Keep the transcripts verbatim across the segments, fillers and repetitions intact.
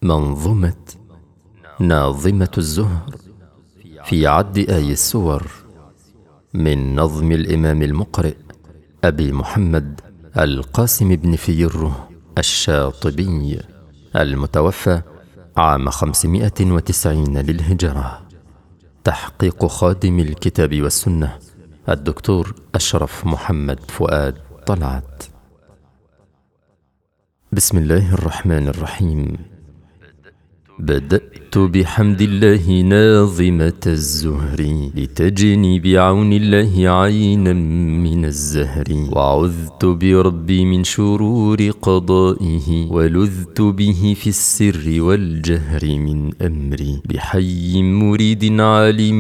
منظومة ناظمة الزهر في عد آي السور من نظم الإمام المقرئ أبي محمد القاسم بن فيره الشاطبي المتوفى عام خمسمائة وتسعين للهجرة. تحقيق خادم الكتاب والسنة الدكتور أشرف محمد فؤاد طلعت. بسم الله الرحمن الرحيم. بدأت بحمد الله ناظمة الزهر لتجني بعون الله عينا من الزهر، وعذت بربي من شرور قضائه ولذت به في السر والجهر من أمري، بحي مريد عالم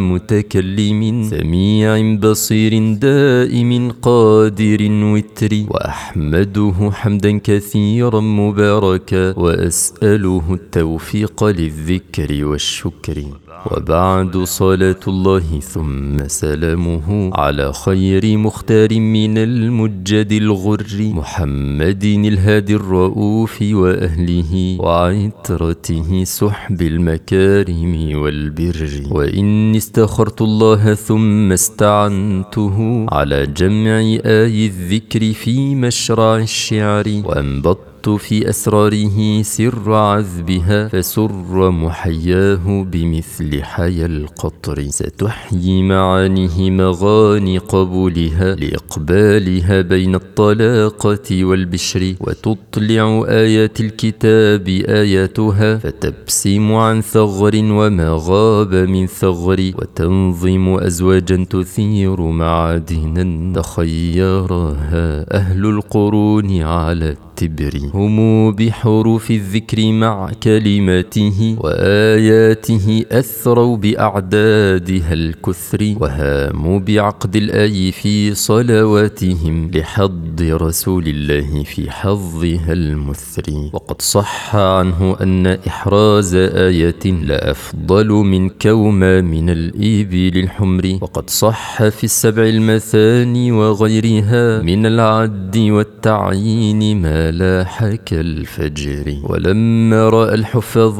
متكلم سميع بصير دائم قادر وتر، وأحمده حمدا كثيرا مباركا وأسأله التوفيق توفيق للذكر والشكر. وبعد صلاة الله ثم سلامه على خير مختار من المجد الغر، محمد الهادي الرؤوف وأهله وعترته سحب المكارم والبر. وإني استخرت الله ثم استعنته على جمع آي الذكر في مشرع الشعر، وأنبط في أسراره سر عذبها فسر محياه بمثل حيا القطر. ستحيي معانيه مغاني قبولها لإقبالها بين الطلاقة والبشر، وتطلع آيات الكتاب آياتها فتبسم عن ثغر وما غاب من ثغر، وتنظم أزواجا تثير معادنا تخيرها أهل القرون على التبر، هم بحروف الذكر مع كلماته وآياته أثروا بأعدادها الكثر، وهاموا بعقد الآي في صلواتهم لحظ رسول الله في حظها المثر. وقد صح عنه أن إحراز آيات لأفضل من كوما من الإبل الحمر، وقد صح في السبع المثاني وغيرها من العد والتعيين ما لاح كالفجر. ولما رأى الحفاظ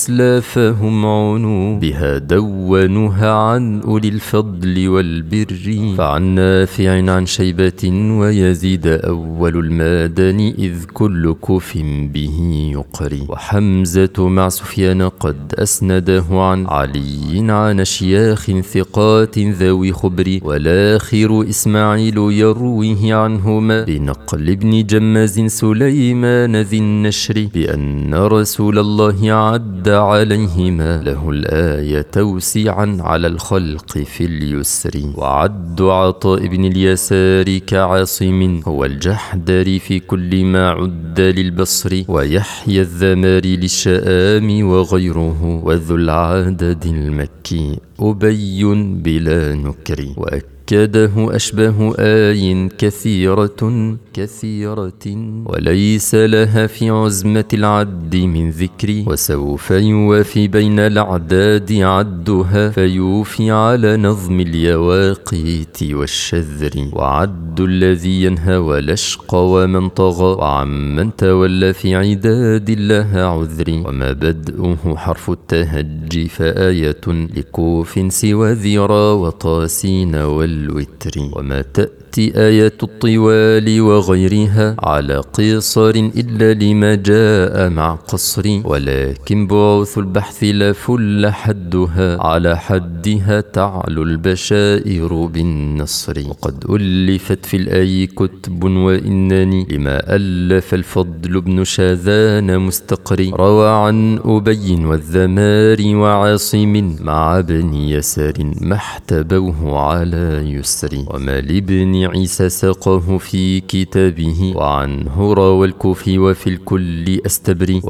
أسلافهم عنوا بها دونوها عن أولي الفضل والبر، فعن نافع عن شيبة ويزيد أول المادن إذ كل كوف به يقري، وحمزة مع سفيان قد أسنده عن علي عن شياخ ثقات ذوي خبر، والآخر إسماعيل يرويه عنهما بنقل ابن جماز سليمان ذي النشر بأن رسول الله عد عليهما له الآية توسيعا على الخلق في اليسر. وعد عطاء بن اليسار كعاصم هو الجحدري في كل ما عد للبصر، ويحيى الذماري للشآم وغيره، وذو العدد المكي أبي بلا نكر. وأكده أشبه آي كثيرة كثيرة وليس لها في عزمة العد من ذكر، وسوف يوافي بين الأعداد عدها فيوفي على نظم اليواقيت والشذر. وعد الذي ينهى ولشقى ومن طغى وعمن تولى في عداد لها عذر، وما بدءه حرف التهج فآية لكوف سوى ذرا وطاسين والوتر. وما تأتي آيات الطوال وغيرها على قصر إلا لما جاء مع قصر، ولكن بعث البحث لا فل حدها على حدها تعلو البشائر بالنصر. وقد ألفت في الآي كتب وإنني لما ألف الفضل بن شاذان مستقري، روى عن أبي والذمار وعاصم مع بني يسار ما احتبوه على يسر. وما لابن عيسى ساقه في كتابه وعنه روى الكوفي وفي الكل أستبري،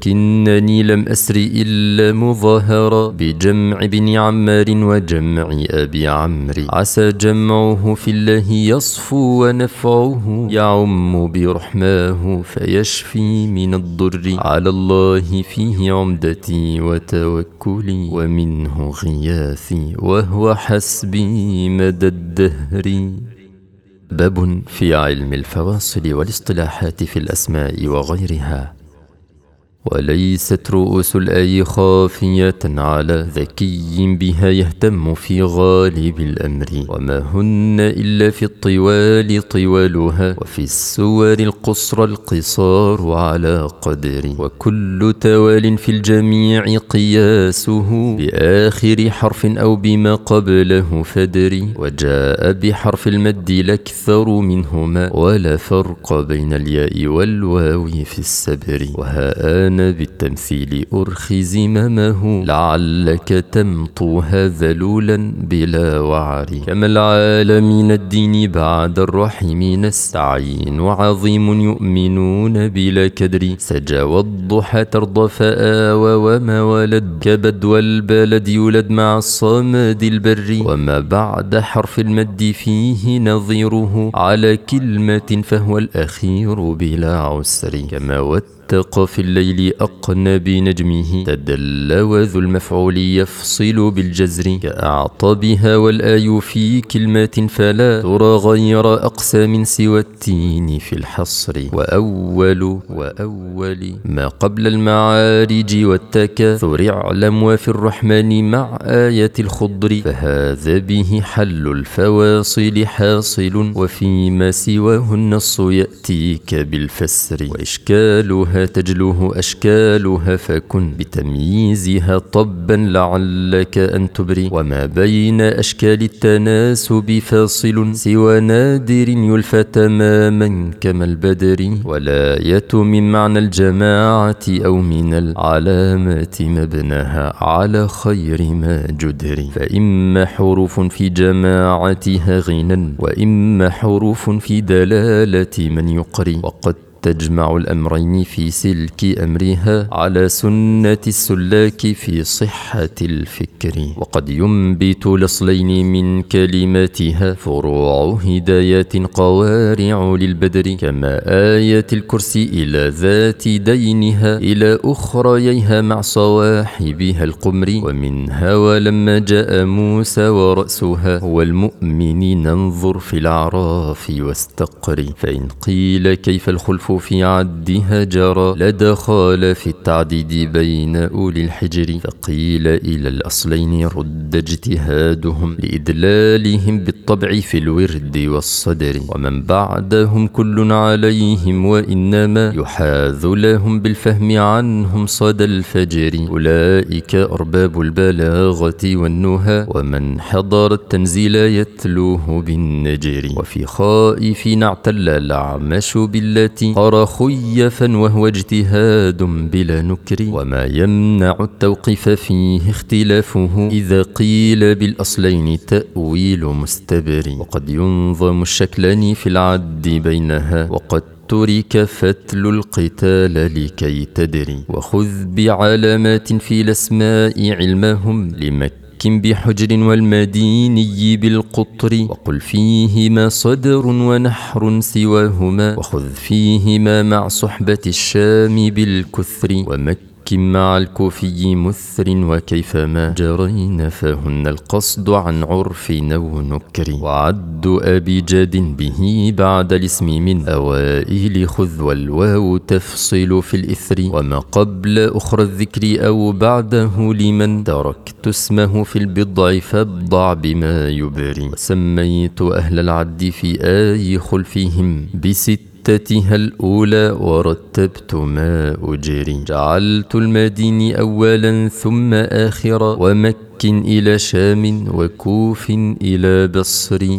ولكنني لم أسر إلا مظاهرا بجمع بن عمار وجمع أبي عمرو، عسى جمعه في الله يصفو ونفعه يعم برحماه فيشفي من الضر. على الله فيه عمدتي وتوكلي ومنه غياثي وهو حسبي مدى الدهر. باب في علم الفواصل والاصطلاحات في الأسماء وغيرها. وليست رؤوس الآي خافية على ذكي بها يهتم في غالب الأمر، وما هن إلا في الطوال طوالها، وفي السور القصر القصار على قدر، وكل توال في الجميع قياسه بآخر حرف أو بما قبله فدر، وجاء بحرف المد الأكثر منهما، ولا فرق بين الياء والواو في السبر. وها أنا بالتمثيل أرخي زمامه، لعلك تمطوها ذلولا بلا وعر، كما العالمين الدين بعد الرحم نستعين، وعظيم يؤمنون بلا كدر، سجى والضحى ترضى فآوى وما ولد، كبد والبلد يولد مع الصمد البر، وما بعد حرف المد فيه نظيره، على كلمة فهو الأخير بلا عسر، كما واتق في الليل أقنى بنجمه، تدل وذو المفعول يفصل بالجزر، كأعطى بها والآي في كلمات فلا ترى غير أقسام سوى التين في الحصر. وأول وأول ما قبل المعارج والتكاثر اعلم، وفي الرحمن مع آية الخضر، فهذا به حل الفواصل حاصل، وفيما سواه النص يأتيك بالفسر، وإشكالها تجلوه أشكالها، فكن بتمييزها طبا لعلك أن تبري، وما بين أشكال التناسب فاصل، سوى نادر يلفى تماما كما البدر، ولا يت من معنى الجماعة أو من العلامات مبناها على خير ما جدر، فإما حروف في جماعتها غنى، وإما حروف في دلالة من يقري، وقد تجمع الأمرين في سلك أمرها على سنة السلاك في صحة الفكر، وقد ينبت الأصلين من كلماتها فروع هدايات قوارع للبدر، كما آية الكرسي إلى ذات دينها إلى أخريها مع صواحبها القمر، ومنها ولما جاء موسى ورأسها هو المؤمنين انظر في الأعراف واستقر، فإن قيل كيف الخلف في عدها جرى لدخل في التعديد بين أولي الحجر، فقيل إلى الأصلين رد اجتهادهم لإدلالهم بالطبع في الورد والصدر، ومن بعدهم كل عليهم وإنما يحاذ لهم بالفهم عنهم صدى الفجر، أولئك أرباب البلاغة والنهى، ومن حضر التنزيل يتلوه بالنجر، وفي خائفين اعتل الأعمش بالتي قرى خيفا وهو اجتهاد بلا نكر، وما يمنع التوقيف فيه اختلافه إذا قيل بالأصلين تأويل مستبر، وقد ينظم الشكلان في العد بينها، وقد ترك فتل القتال لكي تدري، وخذ بعلامات في الأسماء علمهم لمكة بحجر والمديني بالقطر، وقل فيهما صدر ونحر سواهما، وخذ فيهما مع صحبة الشام بالكثر، ومكة مع الكوفي مثر، وكيفما جرين فهن القصد عن عرف أو نكر، وعد أبي جاد به بعد الاسم من أوائل خذ والواو تفصل في الإثر، وما قبل أخرى الذكر أو بعده لمن تركت اسمه في البضع فابضع بما يبري، وسميت أهل العد في آي خلفهم بست تتها الأولى ورتبت ما أجري، جعلت المدين أولا ثم آخرا، ومك إلى شام وكوف إلى بصر.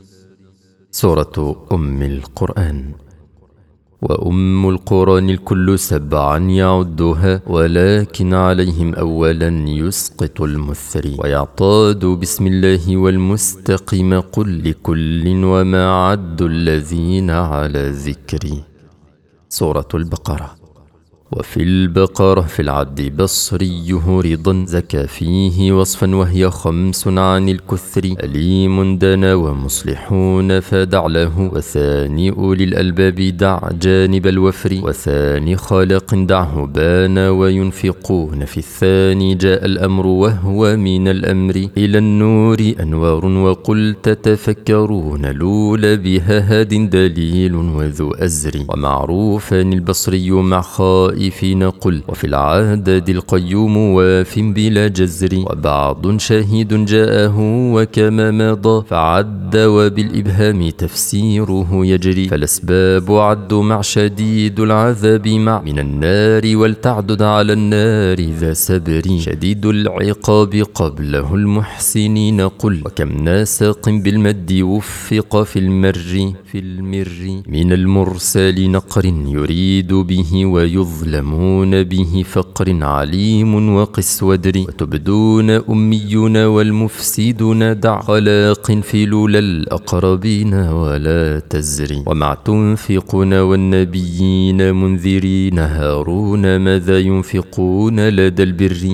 سورة أم القرآن. وأم القرآن الكل سبعا يعدها، ولكن عليهم أولا يسقط المثر، ويعتاد بسم الله والمستقيم قل لكل وما عد الذين على ذكري. سورة البقرة. وفي البقرة في العد بصريه رضا زكى فيه وصفا، وهي خمس عن الكثر، أليم دنا ومصلحون فدع له، وثاني أولي الألباب دع جانب الوفر، وثاني خالق دعه بان وينفقون، في الثاني جاء الأمر وهو من الأمر إلى النور أنوار، وقل تتفكرون لول بها هاد دليل وذو أزر، ومعروفا البصري مع خائف الخائفين قل وفي العدد القيوم واف بلا جزر وبعض شهيد جاءه وكما مضى فعد وبالإبهام تفسيره يجري فالأسباب عد مع شديد العذاب مع من النار ولتعدد على النار ذا سبر شديد العقاب قبله المحسنين قل وكم ناسق بالمد وفق في المر في المر من المرسل نقر يريد به ويظلمون به فقر عليم وقس ودر وتبدون أميون والمفسدون دع خلاق في لولا الأقربين ولا تزري ومع تنفقون والنبيين منذرين هارون ماذا ينفقون لدى البر.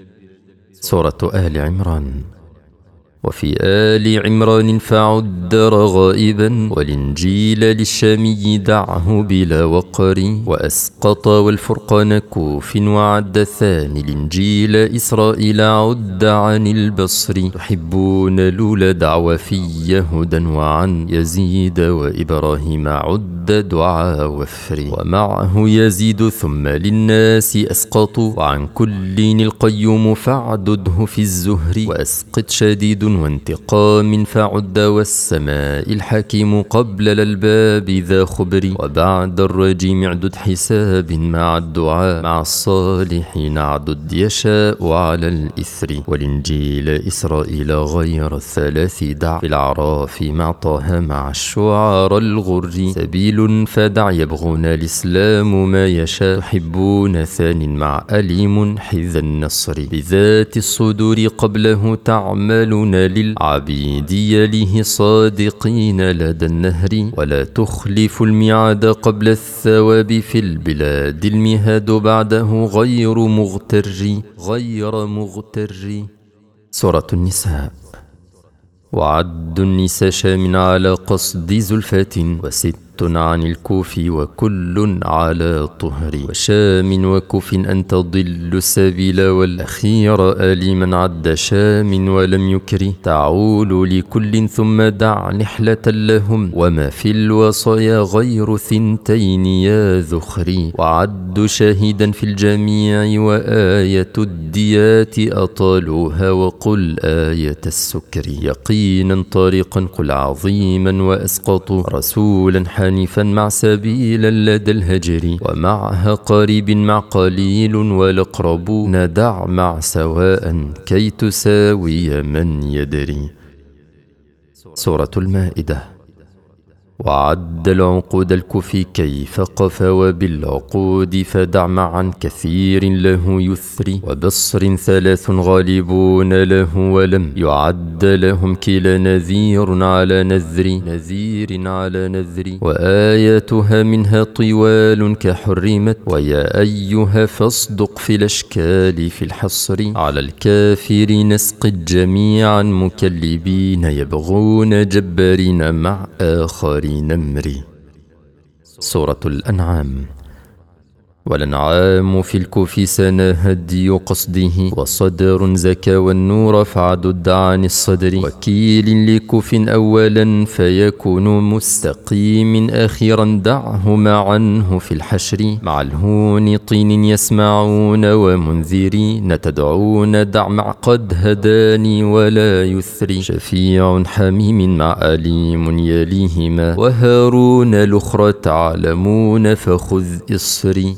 سورة آل عمران. وفي آل عمران فعد رغائبا والإنجيل للشامي دعه بلا وقر وأسقط والفرقان كوف وعد ثاني الإنجيل إسرائيل عد عن البصر تحبون لولا دعوى في يهودا وعن يزيد وإبراهيم عد دعاء وفر ومعه يزيد ثم للناس أسقطوا وعن كل القيوم فاعدده في الزهر وأسقط شديد وانتقام فعد والسماء الحكيم قبل الألباب ذا خبر وبعد الرجيم عدد حساب مع الدعاء مع الصالحين عدد يشاء على الإثر والإنجيل إسرائيل غير الثلاث دع في الأعراف مع طه مع الشعار الغر سبيل فدع يبغون الإسلام ما يشاء تحبون ثان مع أليم حذا النصر بذات الصدور قبله تعملون للعبيد يليه صادقين لدى النهر ولا تخلف الميعاد قبل الثواب في البلاد المهاد بعده غير مغتر غير مغتر. سورة النساء. وعد النساء شام على قصد زلفات وست عن الكوف وكل على طهر وشام وكوف أن تضل السبيل والأخير آل من عد شام ولم يكر تعول لكل ثم دع نحلة لهم وما في الوصايا غير ثنتين يا ذخري وعد شاهدا في الجميع وآية الديات أطالوها وقل آية السكر يقينا طريقا قل عظيما وأسقطوا رسولا حنيفا مع سبيلا لدى الهجر ومعها قريب مع قليل والأقربون دع مع سواء كي تساوي من يدري. سورة المائدة. وعد العقود الكفي كيف قفى وبالعقود فدع معا كثير له يثري وبصر ثلاث غالبون له ولم يعد لهم كلا نذير على نذر نذير على نذر وآياتها منها طوال كحرمت ويا أيها فاصدق في الأشكال في الحصر على الكافرين اسقط جميعا مكلبين يبغون جبارين مع آخرين نمري. سورة الأنعام. والأنعام في الكوف سنة هدي قصده وصدر زكى والنور فعدد عن الصدر وكيل لكوف أولا فيكون مستقيم أخيرا دعهما عنه في الحشر مع الهون طين يسمعون ومنذرين تدعون دع مع قد هداني ولا يثري شفيع حميم مع أليم يليهما وهارون الأخرى تعلمون فخذ إصري.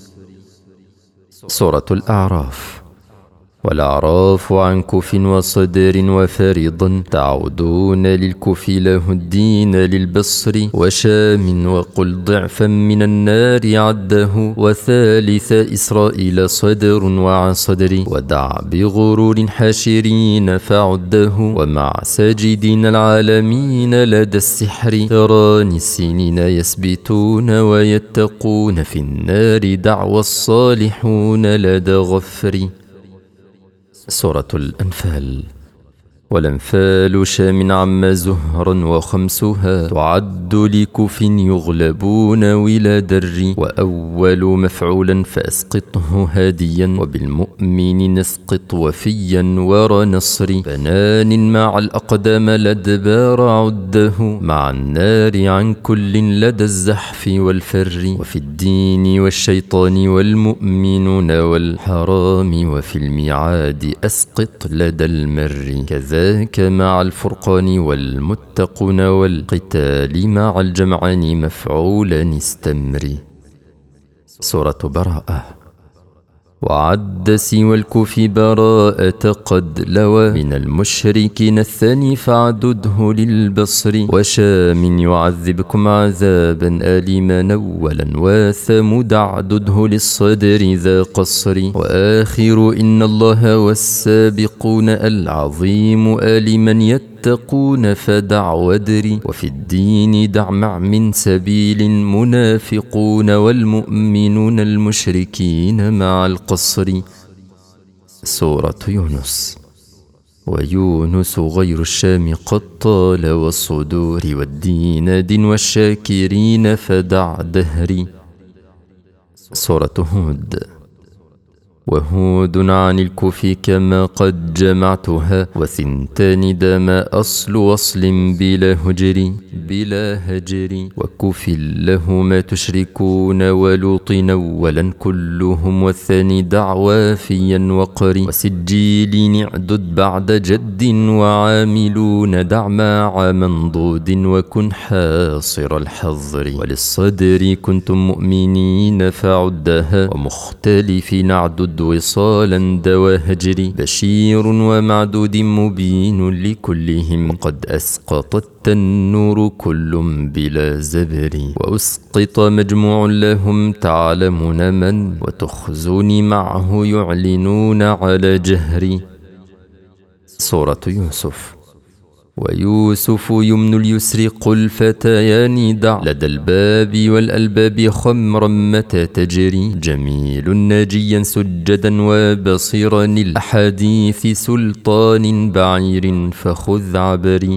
سورة الأعراف. والأعراف عن كف وصدر وفريض تعودون للكف له الدين للبصر وشام وقل ضعفا من النار عده وثالث إسرائيل صدر وعن صدر ودع بغرور حاشرين فعده ومع ساجدين العالمين لدى السحر تراني السنين يسبتون ويتقون في النار دعوى الصالحون لدى غفر. سورة الأنفال. والأنفال شام عم زهرا وخمسها تعد لكف يغلبون ولا در. وأول مفعولا فأسقطه هاديا وبالمؤمن نسقط وفيا ور نصر. بنان مع الأقدام الأدبار عده مع النار عن كل لدى الزحف والفر. وفي الدين والشيطان والمؤمنون والحرام وفي الميعاد أسقط لدى المر. كذاك مع الفرقان والمتقون والقتال مع الجمعان مفعولا استمر. سورة براءة. وعد سوى الكوف براءة قد لوى من المشركين الثاني فاعدده للبصر. وشام يعذبكم عذابا آلما أولا وثمود اعدده للصدر ذا قصر. وآخر إن الله والسابقون العظيم آل من يتقون فدع ودر. وفي الدين دع مع من سبيل منافقون والمؤمنون المشركين مع القصر. سورة يونس. ويونس غير الشام قد طال والصدور والدين دن والشاكرين فدع دهري. سورة هود. وهود عن الكوف كما قد جمعتها وثنتان دما أصل وصل بلا هجر بلا هجر. وكوف لهما تشركون ولوط أولا كلهم والثاني دعوى فيا وقر. وسجيل اعدد بعد جد وعاملون دع مع منضود وكن حاصر الحظر. وللصدر كنتم مؤمنين فعدها ومختلفين اعدد وصالا دوا هجري. بشير ومعدود مبين لكلهم وقد أسقط التنور كل بلا زبر. وأسقط مجموع لهم تعلمون من وتخزون معه يعلنون على جهري. سورة يوسف. ويوسف يمن اليسر قل فتيان دع لدى الباب والألباب خمرا متى تجري. جميل ناجيا سجدا وبصيرا الأحاديث سلطان بعير فخذ عبري.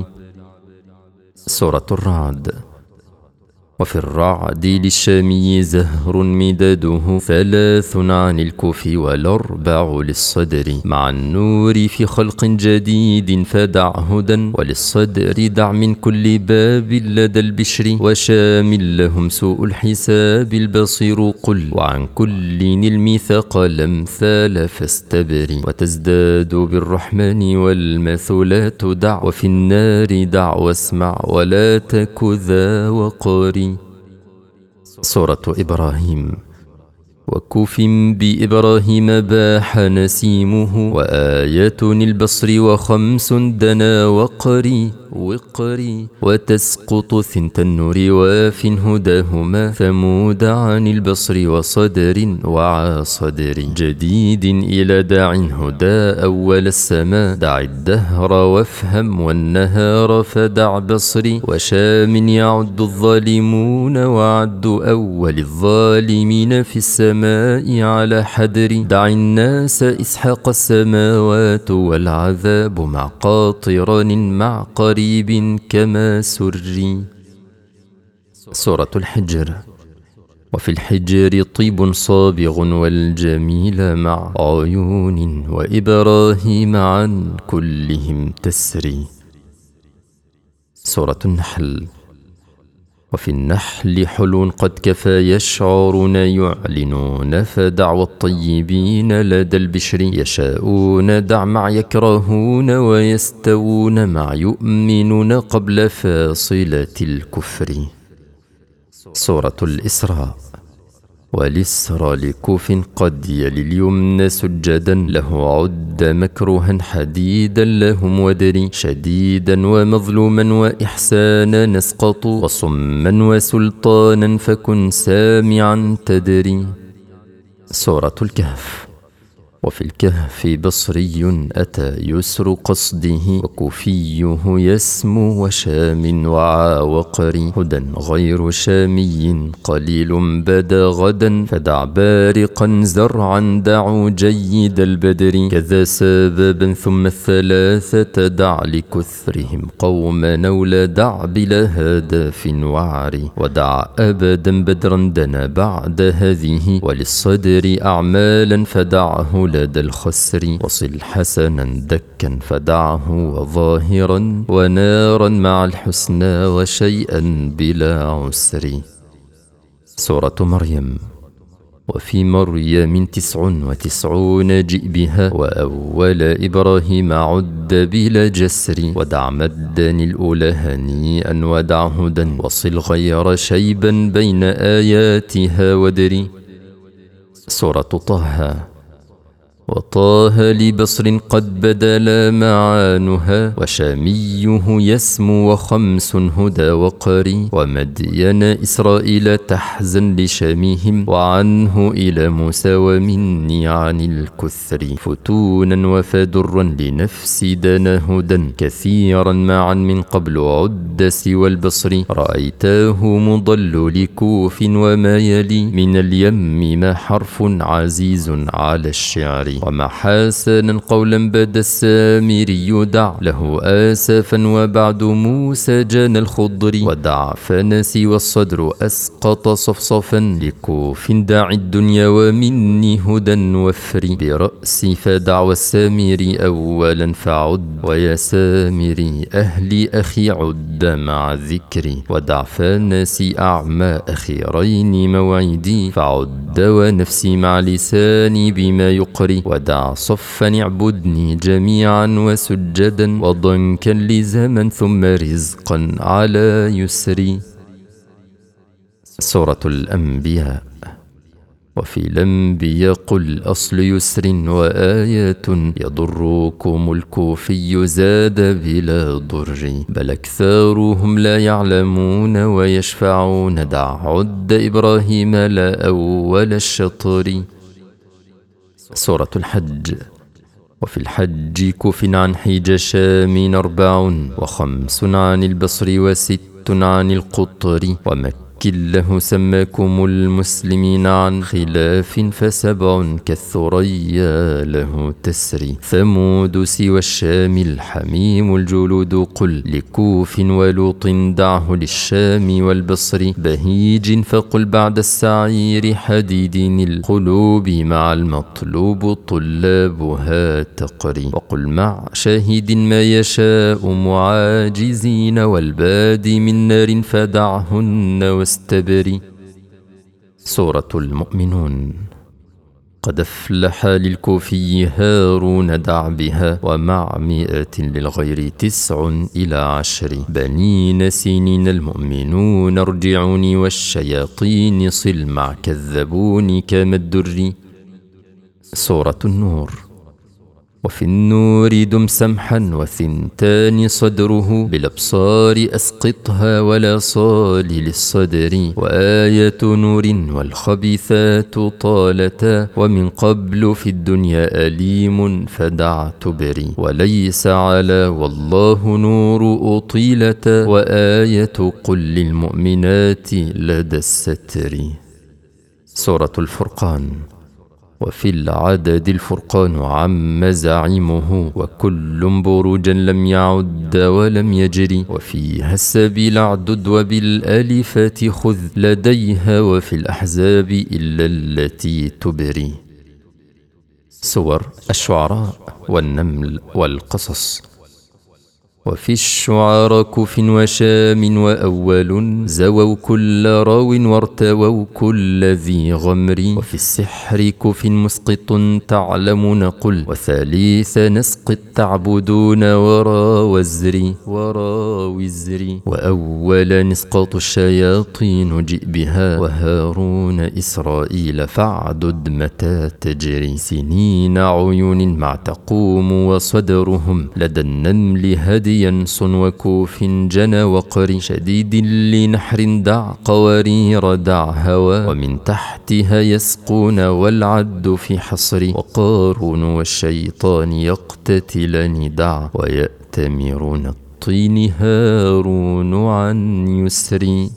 سورة الرعد. وفي الرعد للشامي زهر مداده ثلاث عن الكوف والأربع للصدر. مع النور في خلق جديد فدع هدى وللصدر دع من كل باب لدى البشر. وشامل لهم سوء الحساب البصير قل وعن كل الميثاق الأمثال فاستبر. وتزداد بالرحمن والمثلات دع وفي النار دع واسمع ولا تك ذا وقار. سورة إبراهيم. وكوف بإبراهيم باح نسيمه وآية البصر وخمس دنا وقري وقري. وتسقط ثنت النور واف هداهما ثمود عن البصر وصدر وعا صدر. جديد إلى داع هدى أول السماء دع الدهر وافهم والنهار فدع بصري. وشام يعد الظالمون وعد أول الظالمين في السماء على حدر. دع الناس إسحاق السماوات والعذاب مع قاطران مع قريب كما سري. سورة الحجر. وفي الحجر طيب صابغ والجميل مع عيون وإبراهيم عن كلهم تسري. سورة النحل. وفي النحل حلو قد كفى يشعرون يعلنون فدعوى الطيبين لدى البشر. يشاءون دع مع يكرهون ويستوون مع يؤمنون قبل فاصلة الكفر. سورة الإسراء. والإسرى لكوف قد يلي اليمن سجدا له عد مكروها حديدا لهم ودري. شديدا ومظلوما وإحسانا نسقط وصما وسلطانا فكن سامعا تدري. سورة الكهف. وفي الكهف بصري أتى يسر قصده، وكوفيه يسمو وشام وعاوقري، هدى غير شامي قليل بدا غدا، فدع بارقا زرعا دعوا جيد البدر، كذا سببا ثم الثلاثة دع لكثرهم قوما ولا دع بلا هدف وعري، ودع أبدا بدرا دنا بعد هذه، وللصدر أعمالا فدعه لدى الخسر، وصل حسنا دكا فدعه وظاهرا، ونارا مع الحسنى وشيئا بلا عسر. سورة مريم. وفي مريم تسع وتسعون جئ بها، وأول إبراهيم عد بلا جسر، ودع مدا الأولى هنيئا ودع هدى، وصل غير شيبا بين آياتها ودري. سورة طه. وطه لبصر قد بدلا معانها، وشاميه يسمو وخمس هدى وقري، ومدين إسرائيل تحزن لشامهم، وعنه إلى موسى ومني عن الكثر، فتونا وفدرا لنفس دنا هدى، كثيرا معا من قبل عد سوى البصر، رأيتاه مضل لكوف وما يلي، من اليم ما حرف عزيز على الشعر، ومحاسنا قولا بدا السامري، دع له آسفا وبعد موسى جان الخضر، ودع فنسي والصدر أسقط صفصفا، لكوف دع الدنيا ومني هدى وفري، برأسي فدع والسامري أولا فعد، ويا سامري أهلي أخي عد مع ذكري، ودع فنسي أعمى أخيرين موعدي، فعد ونفسي مع لساني بما يقري، ودع صفا اعبدني جميعا وسجدا، وضنكا لزمن ثم رزقا على يسري. سورة الأنبياء. وفي الأنبياء قل أصل يسر وآيات، يضركم الكوفي زاد بلا ضر، بل أكثرهم لا يعلمون ويشفعون، دع عد إبراهيم لا أول الشطر. سورة الحج. وفي الحج كف عن حج شام أربع، وخمس عن البصر وست عن القطر، ومكة له سماكم المسلمين عن خلاف، فسبع كالثريا له تسري، ثمود سوى الشام الحميم الجلود، قل لكوف ولوط دعه للشام والبصر، بهيج فقل بعد السعير حديد القلوب، مع المطلوب طلابها تقري، وقل مع شاهد ما يشاء معاجزين، والباد من نار فدعهن واستبري. سورة المؤمنون. قد أفلح للكوفي هارون دع بها، ومع مئة للغير تسع إلى عشر، بنين سنين المؤمنون ارجعوني، والشياطين صل مع كذبوني كما الدر. سورة النور. وفي النور دم سمحا وثنتان صدره، بالأبصار أسقطها ولا صال للصدر، وآية نور والخبيثات طالتا، ومن قبل في الدنيا أليم فدع تبري، وليس على والله نور أطيلتا، وآية قل للمؤمنات لدى الستر. سورة الفرقان. وفي العدد الفرقان عم زعيمه، وكل بروجا لم يعد ولم يجري، وفيها السبيل اعدد وبالآلفات خذ لديها، وفي الأحزاب إلا التي تبري. سور الشعراء والنمل والقصص. وفي الشعراء كف وشام وأول، زووا كل راو وارتووا كل ذي غمر، وفي السحر كف مسقط تعلمون قل، وثالث نسقط تعبدون ورا وزري ورا وزري، وأول نسقط الشياطين جئ بها، وهارون إسرائيل فاعدد متى تجري، سنين عيون مع تقوم وصدرهم لدى النمل هدي ينص وكوف جنى وقر شديد لنحر دع قوارير دع هوى ومن تحتها يسقون والعد في حصر وقارون والشيطان يقتتلان دع ويأتمرون الطين هارون عن يسري.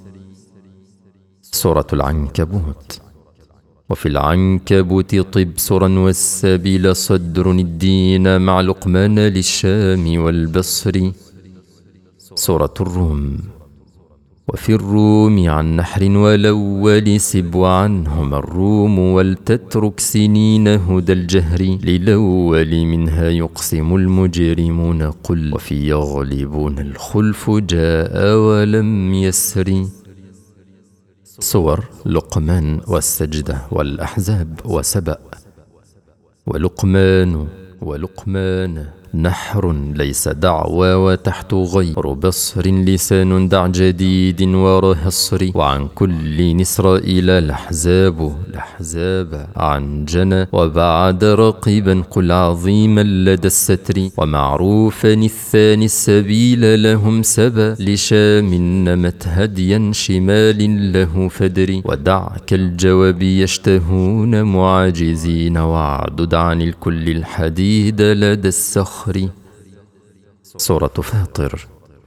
سورة العنكبوت. وفي العنكبوت طب سرا والسبيل صدر الدين مع لقمان للشام والبصر. سورة الروم. وفي الروم عن نحر والأول سب عنهما الروم ولتترك سنين هدى الجهر للأول منها يقسم المجرمون قل وفي يغلبون الخلف جاء ولم يسر. سور لقمان والسجدة والأحزاب وسبأ. ولقمان ولقمان نحر ليس دعوى وتحت غير بصر لسان دع جديد ورهصر وعن كل إسرائيل الأحزاب الأحزاب عن جنى وبعد رقيبا قل عظيما لدى الستر ومعروفا الثاني السبيل لهم سبا لشام نمت هديا شمال له فدر ودعك الجواب يشتهون معاجزين وعدد عن الكل الحديد لدى السخر. سورة فاطر.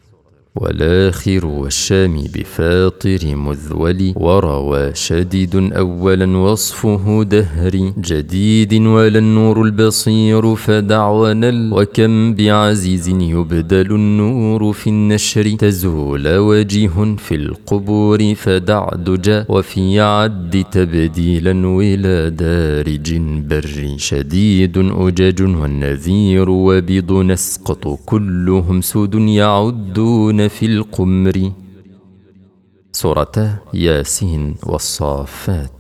والآخر والشام بفاطر مذول وروى شديد أولا وصفه دهري جديد ولا النور البصير فدعونا وكم بعزيز يبدل النور في النشر تزول وجيه في القبور فدعدج وفي عد تبديلا ولا دارج بر شديد أجاج والنذير وبيض نسقط كلهم سود يعدون في القمر. سورة ياسين والصافات.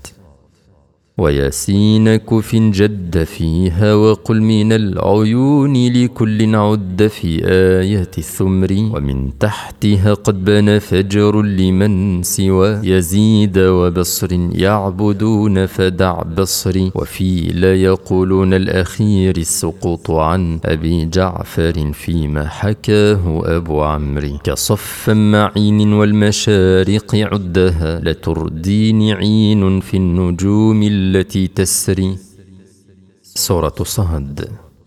وياسين كف جد فيها وقل من العيون لكل عد في آيات الثمر ومن تحتها قد بان فجر لمن سوى يزيد وبصر يعبدون فدع بصري وفي لا يقولون الأخير السقوط عن أبي جعفر فيما حكاه أبو عمرو كصف معين والمشارق عدها لتردين عين في النجوم التي تسري. سورة صاد.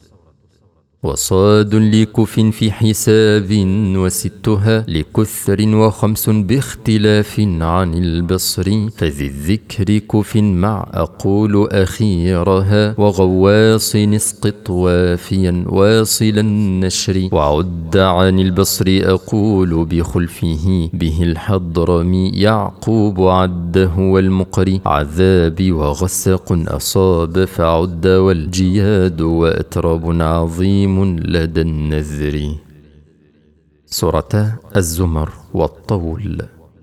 وصاد لكف في حساب وستها لكثر وخمس باختلاف عن البصر فذي الذكر كف مع أقول أخيرها وغواص اسقط وافيا واصل النشر وعد عن البصر أقول بخلفه به الحضرمي يعقوب عده والمقري عذاب وغسق أصاب فعد والجياد وأتراب عظيم لدى النذر. سورة الزمر والطول.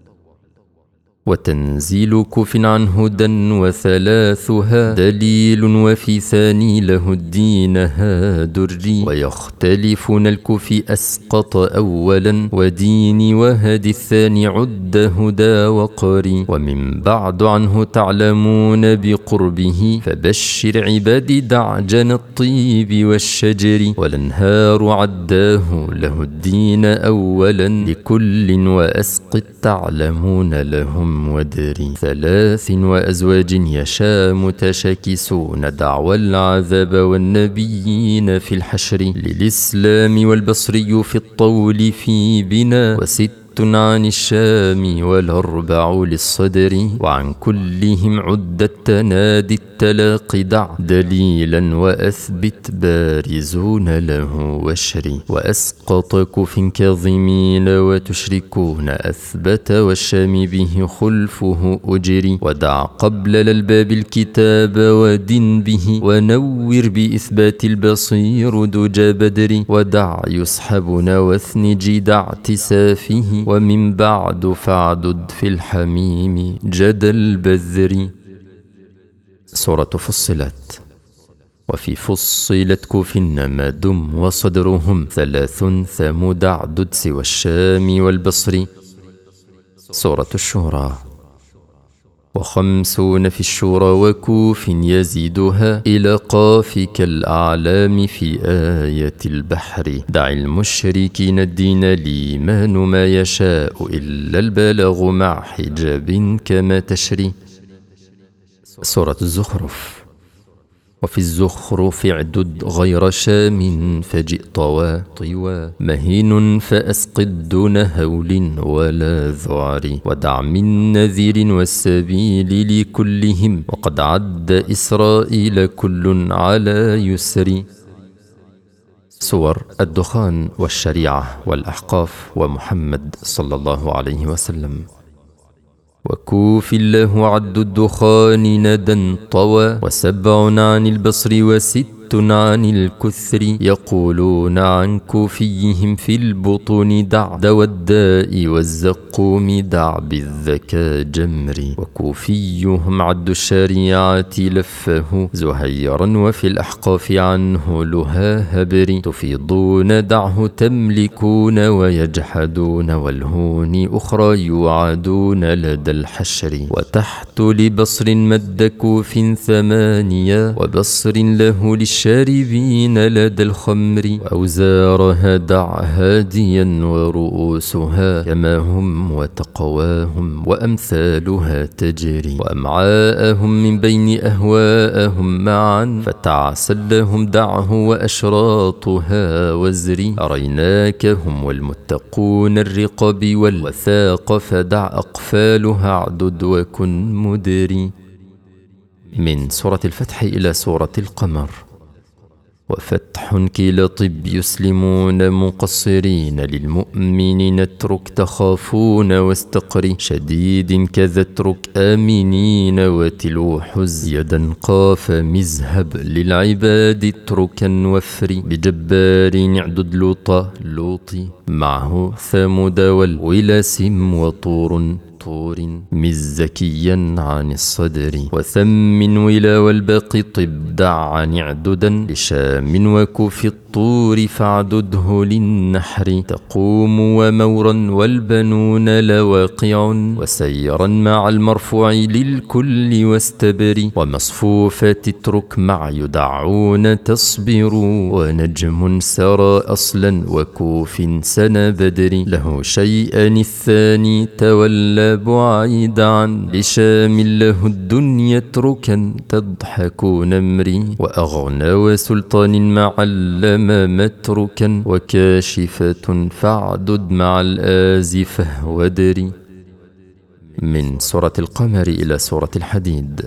وتنزيل كف عن هدى وثلاثها دليل وفي ثاني له الدين هادري ويختلفون الكف أسقط أولا ودين وهدي الثاني عد هدى وقري ومن بعد عنه تعلمون بقربه فبشر عبادي دعجن الطيب والشجر والانهار عداه له الدين أولا لكل وأسقط تعلمون لهم ودري ثلاث وأزواج يشاء متشاكسون دعوى العذاب والنبيين في الحشر للإسلام والبصري في الطول في بنا وست عن الشام والأربع للصدر وعن كلهم عد التنادي التلاقي دع دليلا وأثبت بارزون له وشري وأسقط كف كاظمين وتشركون أثبت والشام به خلفه أجري ودع قبل للباب الكتاب ودن به ونور بإثبات البصير دجى بدر ودع يسحبنا واثنج دع اعتسافه ومن بعد فاعدد في الحميم جدى البذر. سورة فصلت. وفي فصلت كف ما دم وصدرهم ثلاث ثمود عدد سوى الشام والبصر. سورة الشورى. وخمسون في الشورى وكوف يزيدها إلى قاف كالأعلام في آية البحر. دع المشركين الدين الإيمان ما يشاء إلا البلاغ مع حجاب كما تشري. سورة الزخرف. وفي الزخرف اعدد غير شام فجئ طوى طوى مهين فأسقد دون هول ولا ذعر. ودع من نذير والسبيل لكلهم وقد عد إسرائيل كل على يسر. سور الدخان والشريعة والأحقاف ومحمد صلى الله عليه وسلم. وكوف الله عد الدخان ندى طوى وسبع عن البصر وست عن الكثر. يقولون عن كوفيهم في البطون دع دوا الداء والزقوم دع بالذكاء جمري. وكوفيهم عد الشريعة لفه زهيرا وفي الأحقاف عنه لها هبر. تفيضون دعه تملكون ويجحدون والهون أخرى يوعدون لدى الحشر. وتحت لبصر مد كوف ثمانية وبصر له للشاربين لدى الخمر. وأوزارها دع هاديا ورؤوسها كما هم وتقواهم وأمثالها تجري. وأمعاءهم من بين أهواءهم معا فتعسل لهم دعه وأشراطها وزري. أريناكهم والمتقون الرقب والوثاق فدع أقفالها اعدد وكن مدري. من سورة الفتح إلى سورة القمر. وفتح كلا طب يسلمون مقصرين للمؤمنين اترك تخافون واستقري. شديد كذا اترك آمنين وتلو حز يدا قاف مذهب للعباد اتركا وفري. بجبار اعدد لوطا لوطي معه ثمود والولاسم وطور طور مزكيا عن الصدر. وثم ولا والباقي طب دع عن اعددا لشام وكوف الطور فاعدده للنحر. تقوم ومورا والبنون لواقع وسيرا مع المرفوع للكل واستبر. ومصفوفات اترك مع يدعون تصبر. ونجم سرى أصلا وكوف سنا بدر. له شيئا الثاني تولى بعيد عن لشام له الدنيا اتركا تضحك نمري. وأغنى وسلطان مع اللمام اتركا وكاشفة فاعدد مع الآزفة ودري. من سورة القمر إلى سورة الحديد.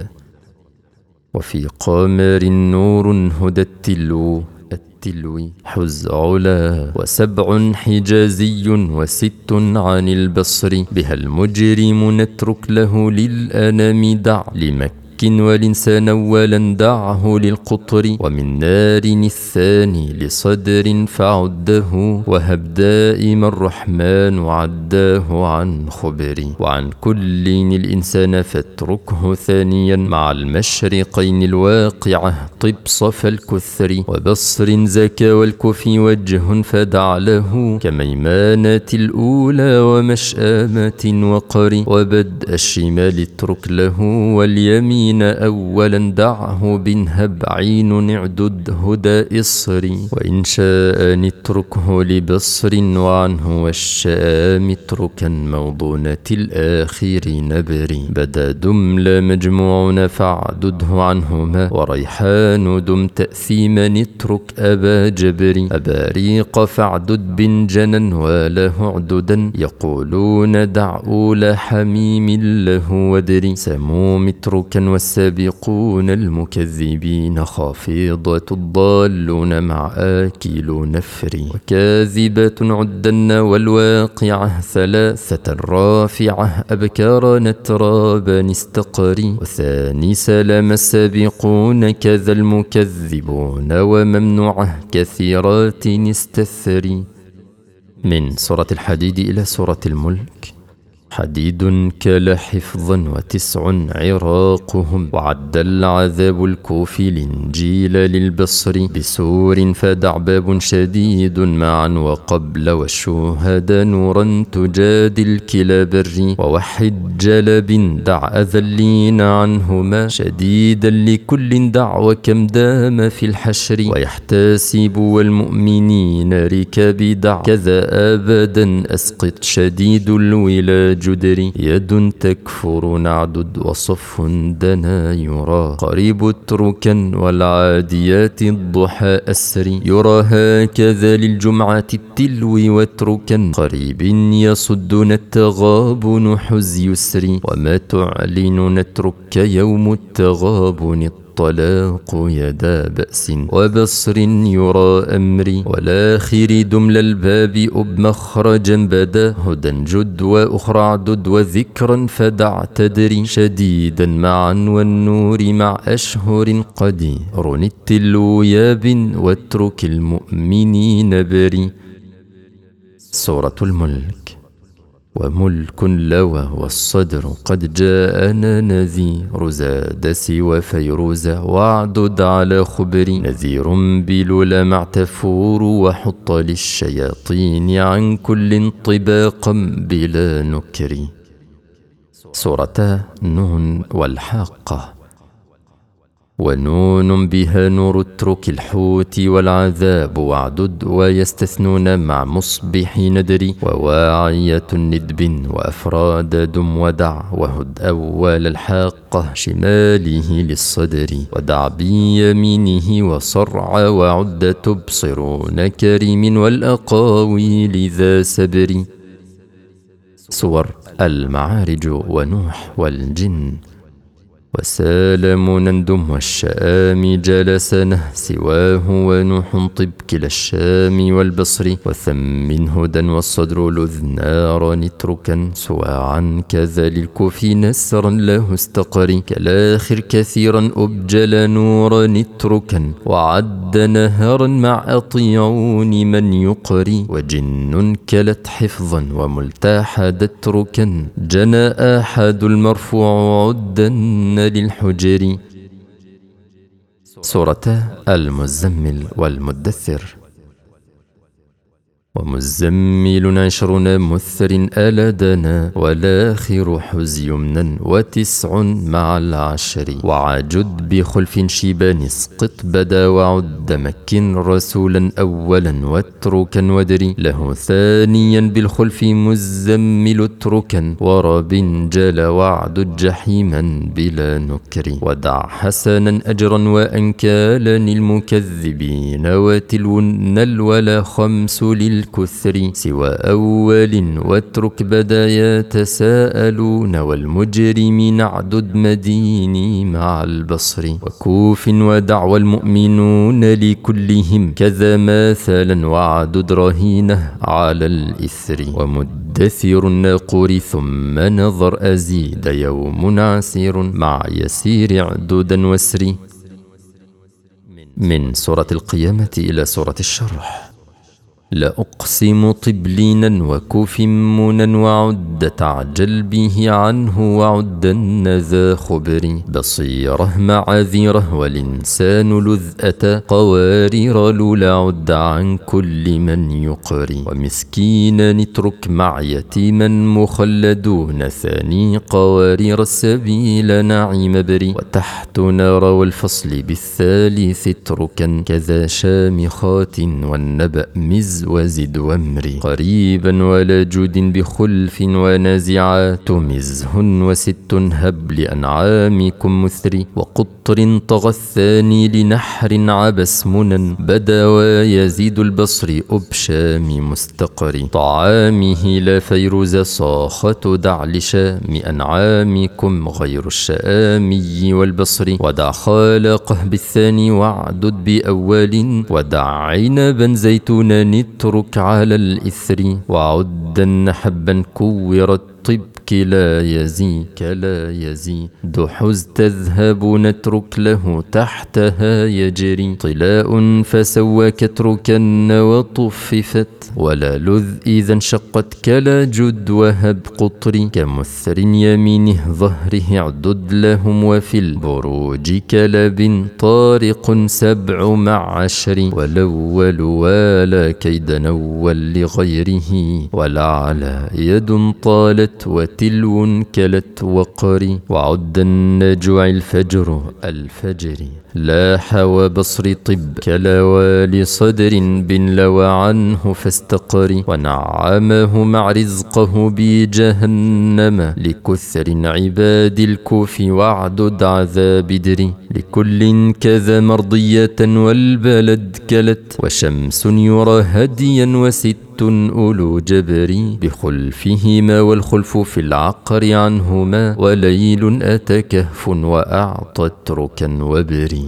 وفي قمر نور هدى التلو التلو حز علا. وسبع حجازي وست عن البصر. بها المجرم نترك له للأنام دع لمكة والإنسان أولا دعه للقطر. ومن نار الثاني لصدر فعده وهب دائما الرحمن عداه عن خبر. وعن كل الإنسان فاتركه ثانيا مع المشرقين الواقعة طب صف الكثر. وبصر زكى والكفي وجه فدع له كميمانة الأولى ومشآمة وقر. وبدء الشمال اترك له واليمين أولا دعه بنهب عين اعدد هدى إصري. وإن شاء نتركه لبصر وعنه والشام اتركا موضونة الآخر نبري. بدا دمل مجموعون فاعدده عنهما. وريحان دم تأثيما اترك أبا جبري. أباريق فاعدد بنجنا وله عددا. يقولون دع أولى حميم له ودري. سموم اتركا والسابقون المكذبين خافضة الضالون مع آكل نفري. وكاذبة عدن والواقعة ثلاثة رافعة أبكار نترابا استقري. وثاني سلام السابقون كذا المكذبون وممنوعة كثيرات استثري. من سورة الحديد إلى سورة الملك. حديد كلا حفظا وتسع عراقهم. وعد العذاب الكوفي الإنجيل للبصر بسور فدع باب شديد معا وقبل والشهداء نورا تجادل كلا بري. ووحد جلب دع أذلين عنهما شديدا لكل دع وكم دام في الحشر. ويحتسب والمؤمنين ركاب دع كذا أبدا أسقط شديد الولا جدري. يد تكفر نعدد وصف دنا يرى قريب اتركا والعاديات الضحى أسري. يرى هكذا للجمعة التلو واتركا قريب يصدنا التغابن حز يسري. وما تعلن نترك يوم التغابن الطلاق يدا بأس وبصر يرى أمري. والآخر دمل الباب أب مخرجا بدا هدى جد وأخرى عدد وذكرا فدع تدري. شديدا معا والنور مع أشهر قدير التلو ياب واترك المؤمنين بري. سورة الملك. وملك لوى والصدر قد جاءنا نذير زاد سوى فيروز واعدد على خبري. نذير بلول مع تفور وحط للشياطين عن كل طباقا بلا نكر. سورة نون والحاقة. ونون بها نور اترك الحوت والعذاب واعدد ويستثنون مع مصبح ندري. وواعية ندب وأفراد دم ودع وهد أول الحاقة شماله للصدر. ودع بيمينه وصرع وعد تبصرون كريم والأقاويل ذا سبر. سور المعارج ونوح والجن. وسالم نندم والشام جلسنه سواه ونوح طب كلا الشام والبصر. وثم هدى والصدر لذ نارا نتركا سواعا كذا للكوفي نسرا له استقري. كالآخر كثيرا أبجل نورا نتركا وعد نهرا مع أطيعون من يقري. وجن كلت حفظا وملتحد اتركا جنى أحد المرفوع عدا للحجر. سورة المزمل والمدثر. ومزمل عشرون مثر ألدنا والآخر حز يمنا وتسع مع العشر. وعجد بخلف شيبان اسقط بدا وعد مكن رسولا أولا واتركا ودري. له ثانيا بالخلف مزمل اتركا ورب جل وعد جحيما بلا نكر. ودع حسنا أجرا وأنكالا المكذبين وتلون الولا خمس لل الكثر. سوى أول واترك بدا يتساءلون والمجرمين اعدد مديني مع البصر. وكوف ودعوى المؤمنون لكلهم كذا مثلا وعدد رهينه على الإثر. ومدثر الناقور ثم نظر أزيد يوم عسير مع يسير عددا وسري. من سورة القيامة إلى سورة الشرح. لا أقسم طبلينا وكوف منا وعد تعجل به عنه وعدن ذا خبر. بصيره معاذيره والإنسان لذ أتى قوارير لولا عد عن كل من يقري. ومسكينا نترك مع يتيما مخلدون ثاني قوارير السبيل نعيم بري. وتحت نار والفصل بالثالث اتركا كذا شامخات والنبأ مز وزد وامري. قريبا ولا جود بخلف ونازعات مزهن وست هب لأنعامكم مثري. وقطر طغى الثاني لنحر عبس منا بدا ويزيد البصر أبشام مستقر. طعامه لا فيروز صاخة دع لشام أنعامكم غير الشامي والبصر. ودع خالقه بالثاني واعدد بأول. ودع عنبا زيتونا نترك على الإثر. وعدا حبا كورت طب كلا يزي كلا يزي دحز تذهب نترك له تحتها يجري طلاء فسوى كتركن وطففت ولا لذ إذا انشقت كلا جد وهب قطري كمثر يمينه ظهره اعدد لهم وفي البروج كلب طارق سبع مع عشر والأول والا كيد نول لغيره ولعلى يد طالت وتلو كلت وقري وعد النجوع الفجر الفجر لاح وبصر طب كلوال صدر بن لوى عنه فاستقري ونعمه مع رزقه بجهنم لكثر عباد الكوف واعدد عذاب دري لكل كذا مرضية والبلد كلت وشمس يرى هديا وست أولو جبري بخلفهما والخلف في العقر عنهما وليل أتى كهف وأعطت ركا وبري.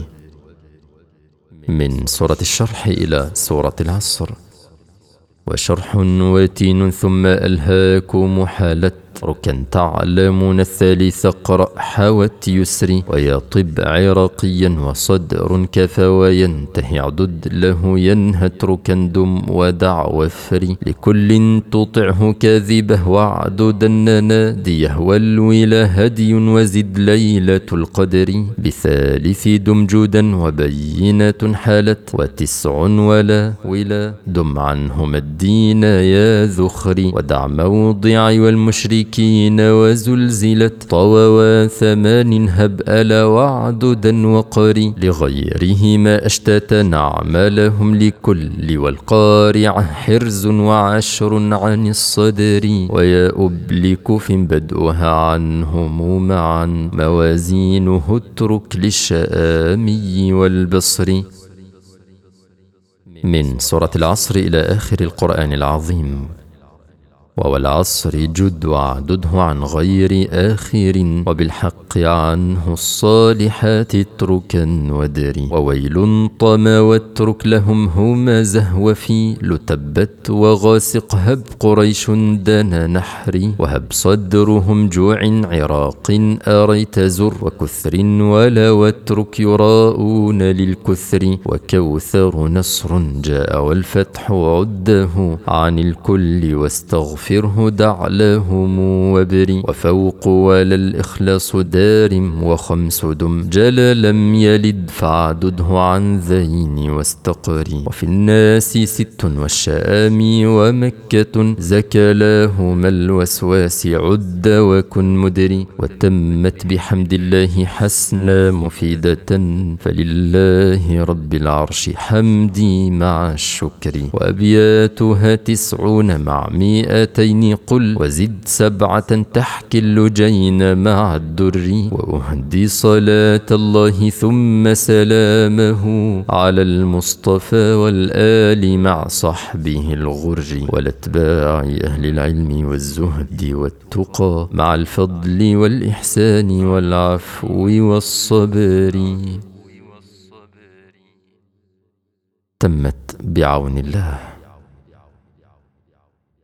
من سورة الشرح إلى سورة العصر. وشرح وتين ثم ألهاكم حالت ركا تعلمون الثالث اقرأ حوت يسري ويطب عراقيا وصدر كفى وينتهي عدد له ينهت ركا دم ودع وفري لكل تطعه كاذبه واعددن ناديه والولا هدي وزد ليلة القدر بثالث دم جودا وبينة حالت وتسع ولا ولا دم عنهما الدين يا ذخري ودع موضع والمشرك كين وزلزلت طوى ثمان هب ألا وعددا وقري لغيرهما أشتات نعم لهم لكل والقارعة حرز وعشر عن الصدر ويا أبلك في بدؤها عنهم معا موازينه اترك للشامي والبصري. من سورة العصر إلى آخر القرآن العظيم. والعصر جد واعدده عن غير آخر وبالحق عنه الصالحات اتركا ودري وويل طما واترك لهم هما زهو في لتبت وغاسق هب قريش دنا نحري وهب صدرهم جوع عراق أريت زر وكثر ولا واترك يراؤون للكثر وكوثر نصر جاء والفتح عده عن الكل واستغفر فره دع لهم وبري وفوق ولا الإخلاص دارم وخمس دم جل لم يلد فاعدده عن ذين واستقري وفي الناس ست والشام ومكة زكى لهما الوسواس عد وكن مدري وتمت بحمد الله حسنا مفيدة فلله رب العرش حمدي مع الشكر وأبياتها تسعون مع مئة قل وزد سبعة تحكي اللجين مع الدر وأهدي صلاة الله ثم سلامه على المصطفى والآل مع صحبه الغر والأتباع أهل العلم والزهد والتقى مع الفضل والإحسان والعفو والصبر. تمت بعون الله.